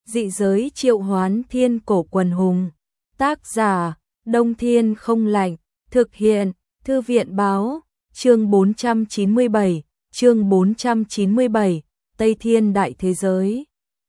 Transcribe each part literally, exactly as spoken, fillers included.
Dị giới triệu hoán thiên cổ quần hùng. Tác giả, Đông Thiên không lạnh. Thực hiện, Thư viện báo. Chương bốn trăm chín mươi bảy, chương bốn trăm chín mươi bảy, Tây Thiên đại thế giới.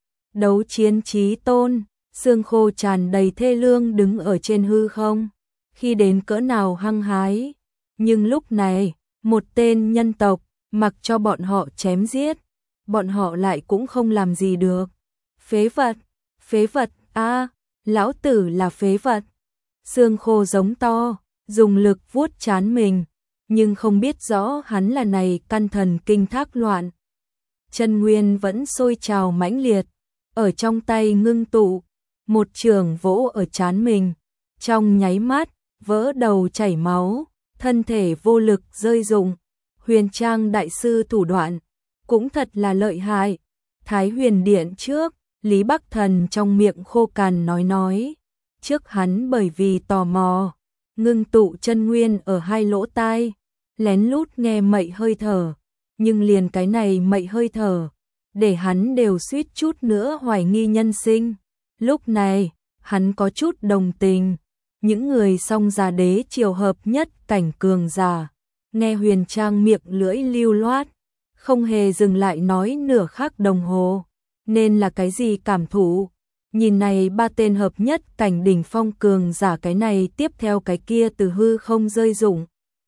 Đấu chiến chí tôn, xương khô tràn đầy thê lương đứng ở trên hư không. Khi đến cỡ nào hăng hái. Nhưng lúc này, một tên nhân tộc, mặc cho bọn họ chém giết, bọn họ lại cũng không làm gì được. Phế vật, phế vật, a, lão tử là phế vật. Xương khô giống to, dùng lực vuốt trán mình, nhưng không biết rõ hắn là này căn thần kinh thác loạn. Chân nguyên vẫn sôi trào mãnh liệt, ở trong tay ngưng tụ, một trường vỗ ở trán mình, trong nháy mắt, vỡ đầu chảy máu, thân thể vô lực rơi rụng. Huyền Trang đại sư thủ đoạn, cũng thật là lợi hại. Thái Huyền Điện trước, Lý Bắc Thần trong miệng khô cằn nói nói. Trước hắn bởi vì tò mò, ngưng tụ chân nguyên ở hai lỗ tai, lén lút nghe mậy hơi thở. Nhưng liền cái này mậy hơi thở, để hắn đều suýt chút nữa hoài nghi nhân sinh. Lúc này, hắn có chút đồng tình. Những người song già đế triều hợp nhất cảnh cường giả, nghe Huyền Trang miệng lưỡi lưu loát, không hề dừng lại nói nửa khắc đồng hồ, nên là cái gì cảm thụ. Nhìn này ba tên hợp nhất cảnh đỉnh phong cường giả, cái này tiếp theo cái kia từ hư không rơi rụng.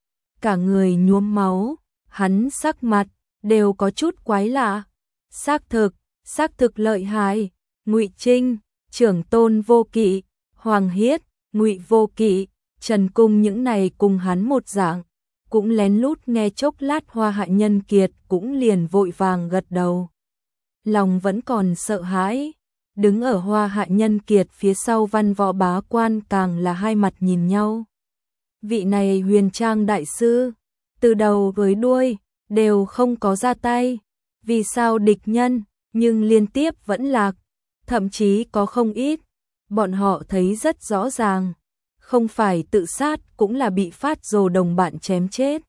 Cả người nhuốm máu, hắn sắc mặt đều có chút quái lạ. Xác thực, xác thực lợi hại. Ngụy Trinh, Trưởng Tôn Vô Kỵ, Hoàng Hiết, Ngụy Vô Kỵ, Trần Cung những này cùng hắn một dạng, cũng lén lút nghe chốc lát Hoa Hạ Nhân Kiệt cũng liền vội vàng gật đầu. Lòng vẫn còn sợ hãi, đứng ở Hoa Hạ Nhân Kiệt phía sau Văn Võ bá quan càng là hai mặt nhìn nhau. Vị này Huyền Trang đại sư, từ đầu với đuôi đều không có ra tay, vì sao địch nhân nhưng liên tiếp vẫn lạc, thậm chí có không ít, bọn họ thấy rất rõ ràng, không phải tự sát cũng là bị phát rồ đồng bạn chém chết.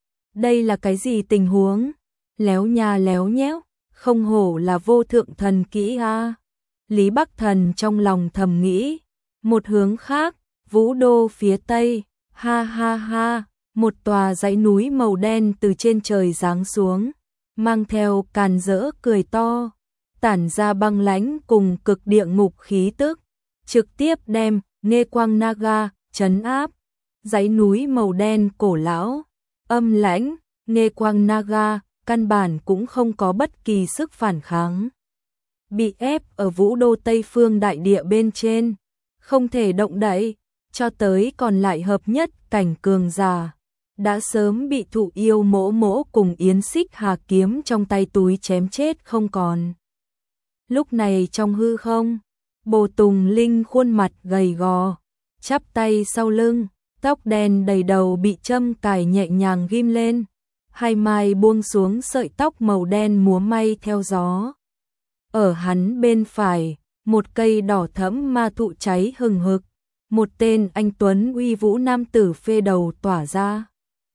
Đây là cái gì tình huống? Léo nha léo nhéo, không hổ là vô thượng thần kỹ a. Lý Bắc Thần trong lòng thầm nghĩ. Một hướng khác, Vũ Đô phía tây, ha ha ha, một tòa dãy núi màu đen từ trên trời giáng xuống, mang theo càn rỡ cười to, tản ra băng lãnh cùng cực địa ngục khí tức, trực tiếp đem Nghê Quang Naga trấn áp. Dãy núi màu đen cổ lão, âm lãnh, Nghê Quang Naga căn bản cũng không có bất kỳ sức phản kháng. Bị ép ở Vũ Đô Tây Phương đại địa bên trên, không thể động đậy, cho tới còn lại hợp nhất cảnh cường giả, đã sớm bị Thụ Yêu Mỗ Mỗ cùng Yến Xích Hà kiếm trong tay túi chém chết không còn. Lúc này trong hư không, Bồ Tùng Linh khuôn mặt gầy gò, chắp tay sau lưng, tóc đen đầy đầu bị châm cài nhẹ nhàng ghim lên, hai mai buông xuống sợi tóc màu đen múa may theo gió. Ở hắn bên phải, một cây đỏ thẫm ma thụ cháy hừng hực, một tên anh tuấn uy vũ nam tử phê đầu tỏa ra.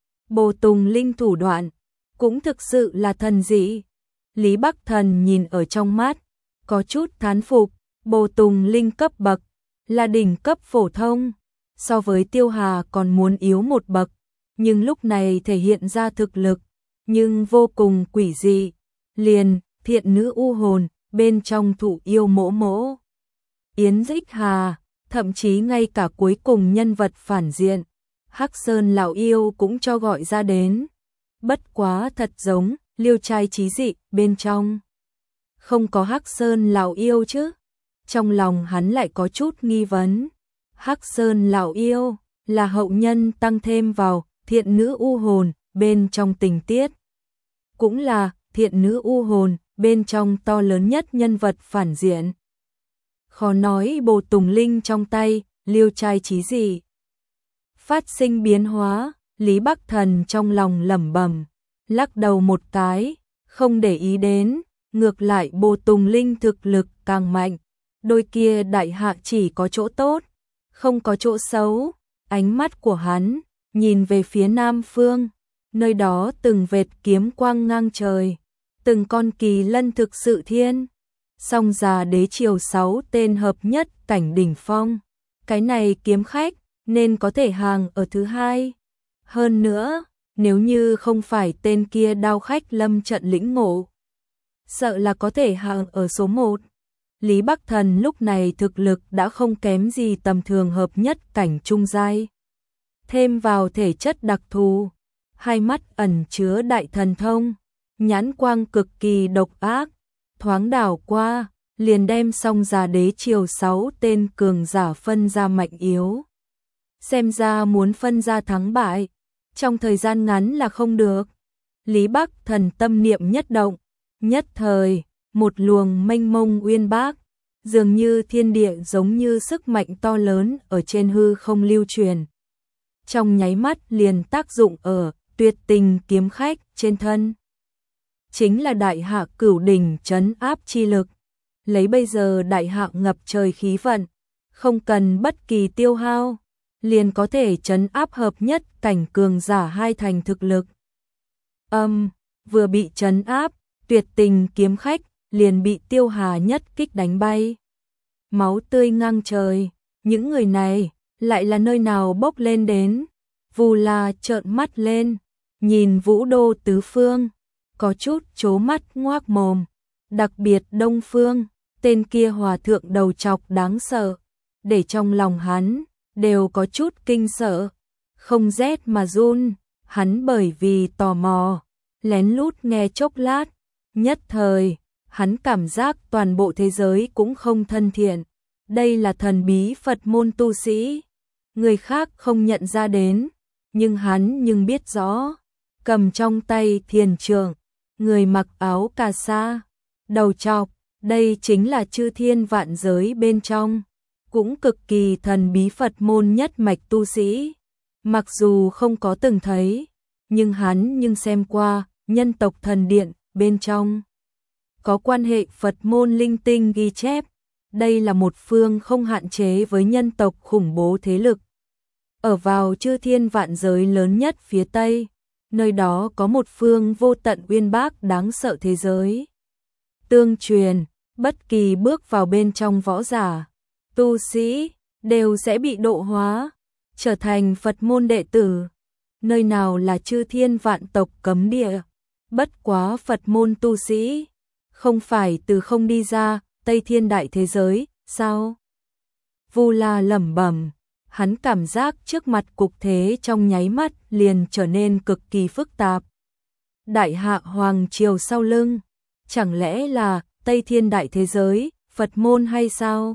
Bồ Tùng Linh thủ đoạn, cũng thực sự là thần dị. Lý Bắc Thần nhìn ở trong mắt, có chút thán phục. Bồ Tùng Linh cấp bậc, là đỉnh cấp phổ thông, so với Tiêu Hà còn muốn yếu một bậc, nhưng lúc này thể hiện ra thực lực, nhưng vô cùng quỷ dị. Liền, thiện nữ u hồn, bên trong Thụ Yêu Mỗ Mỗ, Yến Xích Hà, thậm chí ngay cả cuối cùng nhân vật phản diện, Hắc Sơn lão yêu cũng cho gọi ra đến. Bất quá thật giống, Liêu Trai Chí Dị, bên trong không có Hắc Sơn lão yêu chứ? Trong lòng hắn lại có chút nghi vấn. Hắc Sơn lão yêu là hậu nhân tăng thêm vào thiện nữ u hồn bên trong tình tiết, cũng là thiện nữ u hồn bên trong to lớn nhất nhân vật phản diện. Khó nói Bồ Tùng Linh trong tay Liêu Trai Chí Dị phát sinh biến hóa. Lý Bắc Thần trong lòng lẩm bẩm, lắc đầu một cái, không để ý đến. Ngược lại Bồ Tùng Linh thực lực càng mạnh, đôi kia đại hạ chỉ có chỗ tốt, không có chỗ xấu. Ánh mắt của hắn nhìn về phía nam phương, nơi đó từng vệt kiếm quang ngang trời, từng con kỳ lân thực sự thiên. Song già đế triều sáu tên hợp nhất cảnh đỉnh phong. Cái này kiếm khách nên có thể hàng ở thứ hai. Hơn nữa, nếu như không phải tên kia đao khách lâm trận lĩnh ngộ, sợ là có thể hàng ở số một. Lý Bắc Thần lúc này thực lực đã không kém gì tầm thường hợp nhất cảnh trung giai. Thêm vào thể chất đặc thù, hai mắt ẩn chứa đại thần thông, nhãn quang cực kỳ độc ác, thoáng đảo qua, liền đem song già đế triều sáu tên cường giả phân ra mạnh yếu. Xem ra muốn phân ra thắng bại, trong thời gian ngắn là không được. Lý Bắc Thần tâm niệm nhất động, nhất thời, một luồng mênh mông uyên bác, dường như thiên địa giống như sức mạnh to lớn ở trên hư không lưu truyền. Trong nháy mắt liền tác dụng ở tuyệt tình kiếm khách trên thân. Chính là đại hạ cửu đỉnh trấn áp chi lực. Lấy bây giờ đại hạ ngập trời khí vận, không cần bất kỳ tiêu hao, liền có thể trấn áp hợp nhất cảnh cường giả hai thành thực lực. Âm, vừa bị trấn áp, tuyệt tình kiếm khách liền bị Tiêu Hà nhất kích đánh bay. Máu tươi ngang trời, những người này lại là nơi nào bốc lên đến? Vu La trợn mắt lên, nhìn Vũ Đô tứ phương, có chút trố mắt ngoác mồm, đặc biệt Đông Phương, tên kia hòa thượng đầu trọc đáng sợ, để trong lòng hắn đều có chút kinh sợ, không rét mà run. Hắn bởi vì tò mò, lén lút nghe chốc lát, nhất thời, hắn cảm giác toàn bộ thế giới cũng không thân thiện. Đây là thần bí Phật môn tu sĩ, người khác không nhận ra đến, nhưng hắn nhưng biết rõ, cầm trong tay thiền trượng, người mặc áo cà sa, đầu trọc, đây chính là chư thiên vạn giới bên trong, cũng cực kỳ thần bí Phật môn nhất mạch tu sĩ. Mặc dù không có từng thấy, nhưng hắn nhưng xem qua nhân tộc thần điện bên trong có quan hệ Phật môn linh tinh ghi chép. Đây là một phương không hạn chế với nhân tộc khủng bố thế lực. Ở vào chư thiên vạn giới lớn nhất phía Tây, nơi đó có một phương vô tận uyên bác đáng sợ thế giới. Tương truyền, bất kỳ bước vào bên trong võ giả, tu sĩ, đều sẽ bị độ hóa, trở thành Phật môn đệ tử. Nơi nào là chư thiên vạn tộc cấm địa, bất quá Phật môn tu sĩ, không phải từ không đi ra, Tây Thiên đại thế giới, sao? Vu La lẩm bẩm, hắn cảm giác trước mặt cục thế trong nháy mắt liền trở nên cực kỳ phức tạp. Đại hạ hoàng triều sau lưng, chẳng lẽ là Tây Thiên đại thế giới, Phật môn hay sao?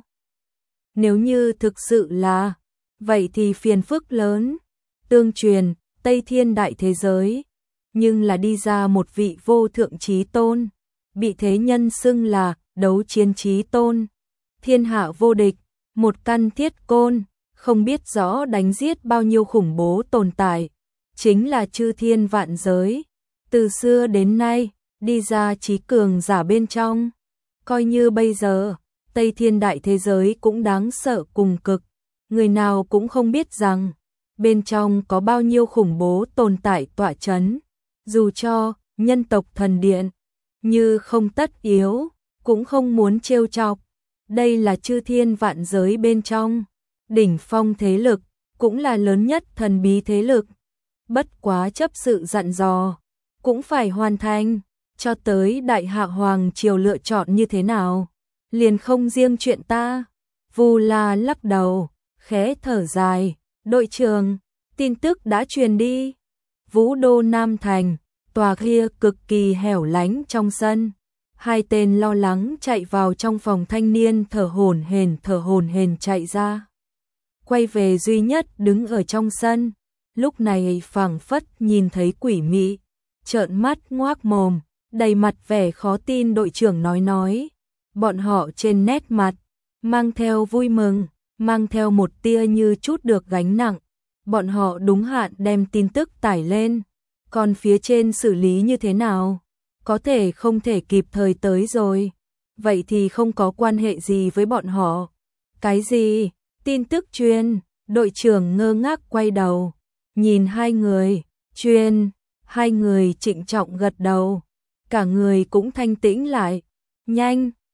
Nếu như thực sự là, vậy thì phiền phức lớn. Tương truyền, Tây Thiên đại thế giới, nhưng là đi ra một vị vô thượng chí tôn, bị thế nhân xưng là đấu chiến chí tôn, thiên hạ vô địch, một căn thiết côn, không biết rõ đánh giết bao nhiêu khủng bố tồn tại, chính là chư thiên vạn giới, từ xưa đến nay, đi ra chí cường giả bên trong, coi như bây giờ, Tây Thiên đại thế giới cũng đáng sợ cùng cực, người nào cũng không biết rằng, bên trong có bao nhiêu khủng bố tồn tại tọa chấn, dù cho nhân tộc thần điện, như không tất yếu, cũng không muốn trêu chọc. Đây là chư thiên vạn giới bên trong, đỉnh phong thế lực, cũng là lớn nhất thần bí thế lực. Bất quá chấp sự dặn dò, cũng phải hoàn thành, cho tới đại hạ hoàng triều lựa chọn như thế nào, liền không riêng chuyện ta. Vu La lắc đầu, khẽ thở dài, đội trưởng, tin tức đã truyền đi. Vũ Đô Nam Thành, tòa kia cực kỳ hẻo lánh trong sân. Hai tên lo lắng chạy vào trong phòng thanh niên thở hổn hển thở hổn hển chạy ra. Quay về duy nhất đứng ở trong sân, lúc này phảng phất nhìn thấy quỷ mị, trợn mắt ngoác mồm, đầy mặt vẻ khó tin. Đội trưởng nói nói, bọn họ trên nét mặt, mang theo vui mừng, mang theo một tia như chút được gánh nặng. Bọn họ đúng hạn đem tin tức tải lên, còn phía trên xử lý như thế nào? Có thể không thể kịp thời tới rồi, vậy thì không có quan hệ gì với bọn họ. Cái gì? Tin tức truyền, đội trưởng ngơ ngác quay đầu, nhìn hai người, truyền, hai người trịnh trọng gật đầu, cả người cũng thanh tĩnh lại. Nhanh,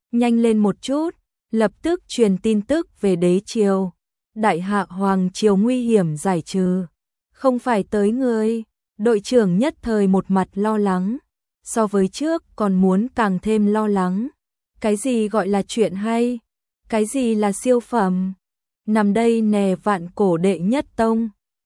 nhanh lên một chút, lập tức truyền tin tức về đế triều. Đại hạ hoàng triều nguy hiểm giải trừ, không phải tới người. Đội trưởng nhất thời một mặt lo lắng, so với trước còn muốn càng thêm lo lắng. Cái gì gọi là chuyện hay? Cái gì là siêu phẩm? Nằm đây nè vạn cổ đệ nhất tông.